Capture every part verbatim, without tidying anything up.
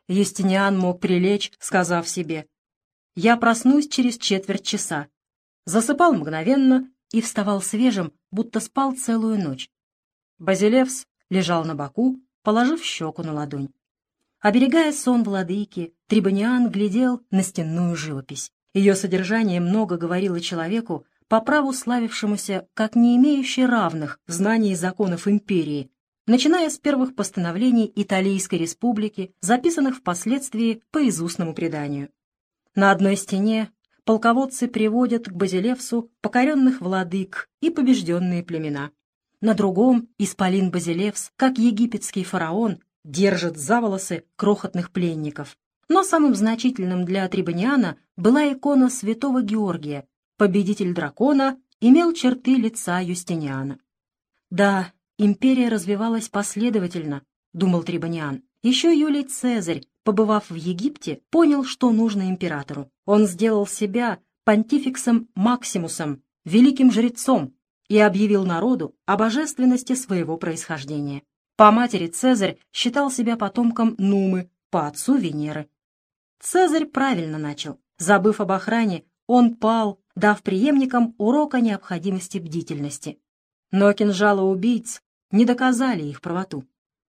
Юстиниан мог прилечь, сказав себе: «Я проснусь через четверть часа». Засыпал мгновенно и вставал свежим, будто спал целую ночь. Базилевс лежал на боку, положив щеку на ладонь. Оберегая сон владыки, Трибониан глядел на стенную живопись. Ее содержание много говорило человеку, по праву славившемуся как не имеющий равных в знании законов империи, начиная с первых постановлений Италийской республики, записанных впоследствии по изустному преданию. На одной стене полководцы приводят к Базилевсу покоренных владык и побежденные племена. На другом исполин Базилевс, как египетский фараон, держит за волосы крохотных пленников. Но самым значительным для Трибониана была икона святого Георгия. Победитель дракона имел черты лица Юстиниана. Да, империя развивалась последовательно, думал Трибониан. Еще Юлий Цезарь, побывав в Египте, понял, что нужно императору. Он сделал себя понтификсом Максимусом, великим жрецом, и объявил народу о божественности своего происхождения. По матери Цезарь считал себя потомком Нумы, по отцу Венеры. Цезарь правильно начал. Забыв об охране, он пал, дав преемникам урок о необходимости бдительности. Но кинжалоубийц не доказали их правоту.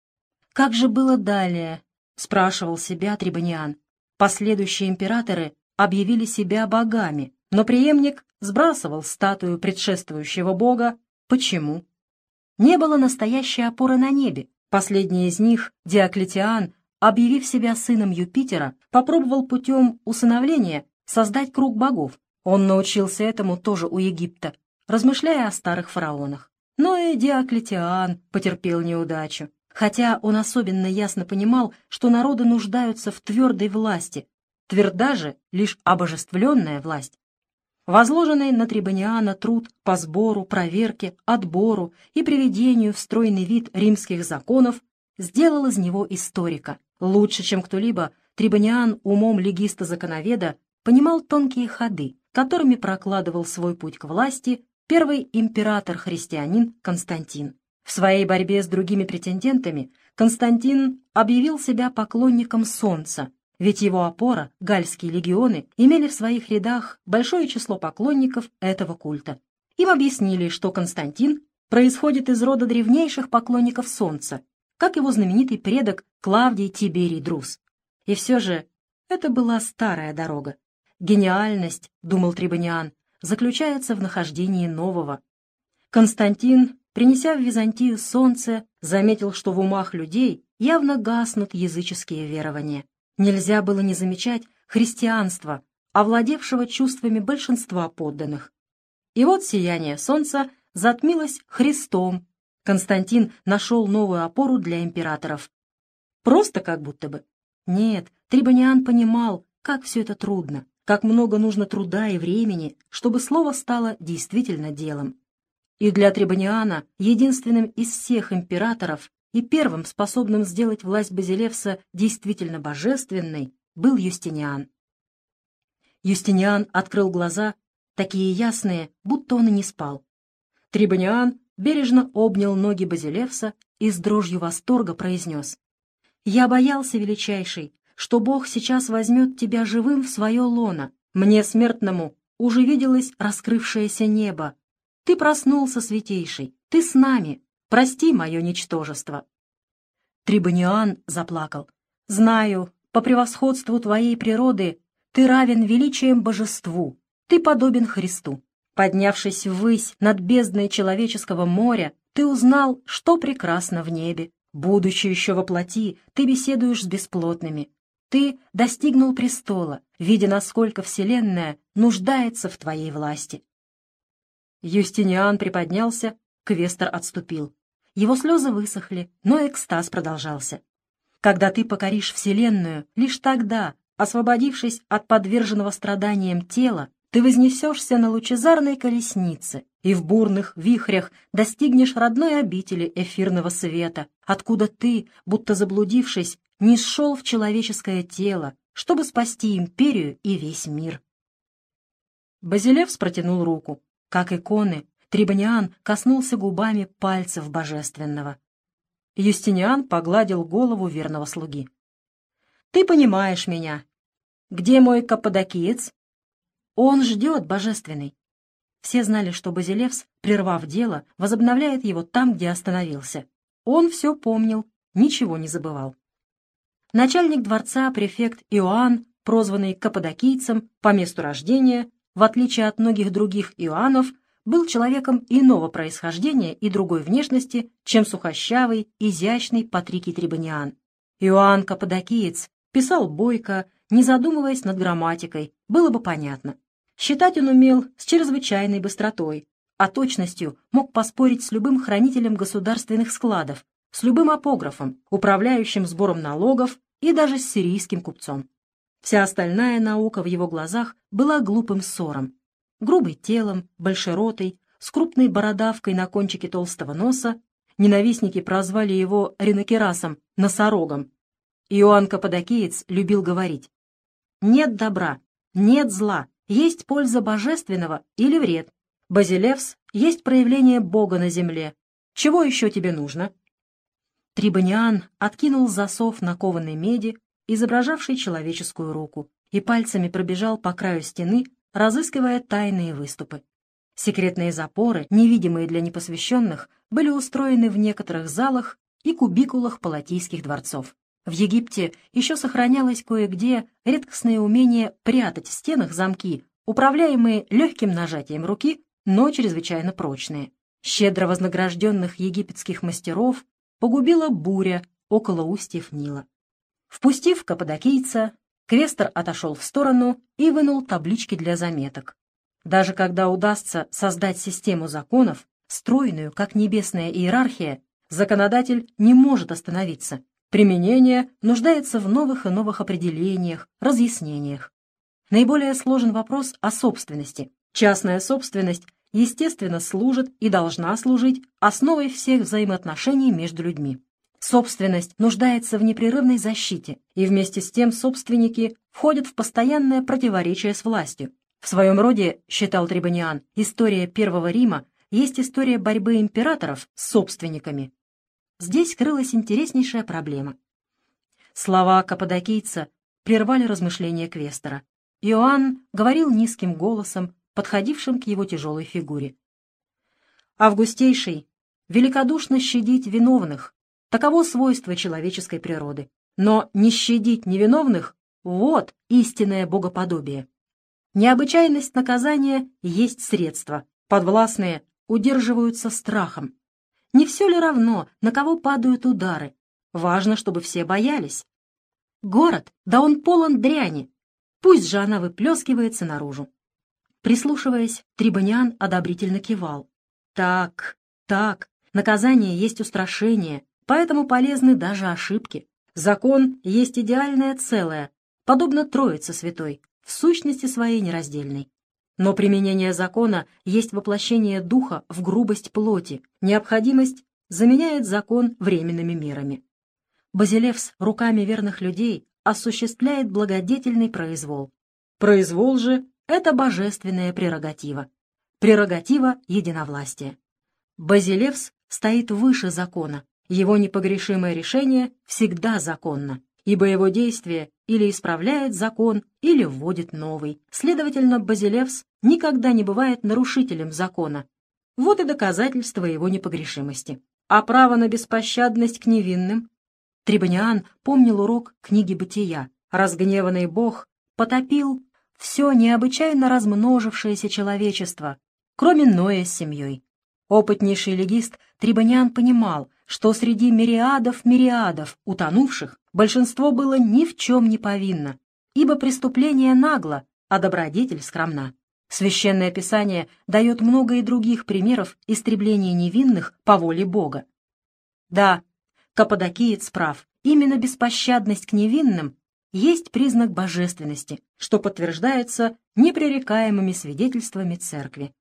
«Как же было далее?» — спрашивал себя Трибониан. Последующие императоры объявили себя богами, но преемник сбрасывал статую предшествующего бога. Почему? Не было настоящей опоры на небе. Последний из них, Диоклетиан, объявив себя сыном Юпитера, попробовал путем усыновления создать круг богов. Он научился этому тоже у Египта, размышляя о старых фараонах. Но и Диоклетиан потерпел неудачу, хотя он особенно ясно понимал, что народы нуждаются в твердой власти, тверда же лишь обожествленная власть. Возложенный на Трибониана труд по сбору, проверке, отбору и приведению в стройный вид римских законов сделал из него историка. Лучше, чем кто-либо, Трибониан умом легиста-законоведа понимал тонкие ходы, которыми прокладывал свой путь к власти первый император-христианин Константин. В своей борьбе с другими претендентами Константин объявил себя поклонником солнца, ведь его опора, гальские легионы, имели в своих рядах большое число поклонников этого культа. Им объяснили, что Константин происходит из рода древнейших поклонников солнца, как его знаменитый предок Клавдий Тиберий Друс. И все же это была старая дорога. Гениальность, думал Трибониан, заключается в нахождении нового. Константин, принеся в Византию солнце, заметил, что в умах людей явно гаснут языческие верования. Нельзя было не замечать христианства, овладевшего чувствами большинства подданных. И вот сияние солнца затмилось Христом. Константин нашел новую опору для императоров. Просто как будто бы. Нет, Трибониан понимал, как все это трудно, как много нужно труда и времени, чтобы слово стало действительно делом. И для Трибониана, единственным из всех императоров и первым способным сделать власть Базилевса действительно божественной, был Юстиниан. Юстиниан открыл глаза, такие ясные, будто он и не спал. Трибониан бережно обнял ноги Базилевса и с дрожью восторга произнес: «Я боялся, величайший, что Бог сейчас возьмет тебя живым в свое лоно. Мне, смертному, уже виделось раскрывшееся небо. Ты проснулся, святейший, ты с нами. Прости мое ничтожество». Трибониан заплакал. «Знаю, по превосходству твоей природы ты равен величием божеству, ты подобен Христу. Поднявшись ввысь над бездной человеческого моря, ты узнал, что прекрасно в небе. Будучи еще во плоти, ты беседуешь с бесплотными. Ты достигнул престола, видя, насколько вселенная нуждается в твоей власти». Юстиниан приподнялся, квестор отступил. Его слезы высохли, но экстаз продолжался. «Когда ты покоришь вселенную, лишь тогда, освободившись от подверженного страданиям тела, ты вознесешься на лучезарной колеснице и в бурных вихрях достигнешь родной обители эфирного света, откуда ты, будто заблудившись, нисшел в человеческое тело, чтобы спасти империю и весь мир». Базилевс протянул руку. Как иконы, Трибониан коснулся губами пальцев божественного. Юстиниан погладил голову верного слуги. Ты понимаешь меня. Где мой каппадокиец? Он ждет, божественный. Все знали, что Базилевс, прервав дело, возобновляет его там, где остановился. Он все помнил, ничего не забывал. Начальник дворца, префект Иоанн, прозванный каппадокийцем по месту рождения, в отличие от многих других Иоаннов, был человеком иного происхождения и другой внешности, чем сухощавый, изящный Патрикий Трибониан. Иоанн Каппадокиец писал бойко, не задумываясь над грамматикой, было бы понятно. Считать он умел с чрезвычайной быстротой, а точностью мог поспорить с любым хранителем государственных складов, с любым апографом, управляющим сбором налогов и даже с сирийским купцом. Вся остальная наука в его глазах была глупым ссором. Грубый телом, большеротый, с крупной бородавкой на кончике толстого носа, ненавистники прозвали его ринокерасом, носорогом. Иоанн Каппадокиец любил говорить: «Нет добра, нет зла, есть польза божественного или вред. Базилевс есть проявление Бога на земле. Чего еще тебе нужно?» Трибониан откинул засов на кованой меди, изображавший человеческую руку, и пальцами пробежал по краю стены, разыскивая тайные выступы. Секретные запоры, невидимые для непосвященных, были устроены в некоторых залах и кубикулах палатийских дворцов. В Египте еще сохранялось кое-где редкостное умение прятать в стенах замки, управляемые легким нажатием руки, но чрезвычайно прочные. Щедро вознагражденных египетских мастеров погубила буря около устьев Нила. Впустив каппадокийца, квестор отошел в сторону и вынул таблички для заметок. Даже когда удастся создать систему законов, стройную, как небесная иерархия, законодатель не может остановиться. Применение нуждается в новых и новых определениях, разъяснениях. Наиболее сложен вопрос о собственности. Частная собственность, естественно, служит и должна служить основой всех взаимоотношений между людьми. Собственность нуждается в непрерывной защите, и вместе с тем собственники входят в постоянное противоречие с властью. В своем роде, считал Трибониан, история Первого Рима есть история борьбы императоров с собственниками. Здесь крылась интереснейшая проблема. Слова каппадокийца прервали размышления квестора. Иоанн говорил низким голосом, подходившим к его тяжелой фигуре. «Августейший, великодушно щадить виновных, таково свойство человеческой природы. Но не щадить невиновных — вот истинное богоподобие. Необычайность наказания есть средство, подвластные удерживаются страхом. Не все ли равно, на кого падают удары? Важно, чтобы все боялись. Город, да он полон дряни. Пусть же она выплескивается наружу». Прислушиваясь, Трибониан одобрительно кивал. «Так, так, наказание есть устрашение, поэтому полезны даже ошибки. Закон есть идеальное целое, подобно Троице Святой, в сущности своей нераздельной. Но применение закона есть воплощение духа в грубость плоти, необходимость заменяет закон временными мерами. Базилевс руками верных людей осуществляет благодетельный произвол. Произвол же — это божественная прерогатива, прерогатива единовластия. Базилевс стоит выше закона, его непогрешимое решение всегда законно, ибо его действие или исправляет закон, или вводит новый. Следовательно, Базилевс никогда не бывает нарушителем закона. Вот и доказательство его непогрешимости. А право на беспощадность к невинным? Трибониан помнил урок книги «Бытия». Разгневанный Бог потопил все необычайно размножившееся человечество, кроме Ноя с семьей. Опытнейший легист Трибониан понимал, что среди мириадов-мириадов утонувших большинство было ни в чем не повинно, ибо преступление нагло, а добродетель скромна. Священное Писание дает много и других примеров истребления невинных по воле Бога. Да, каппадокиец прав, именно беспощадность к невинным есть признак божественности, что подтверждается непререкаемыми свидетельствами Церкви.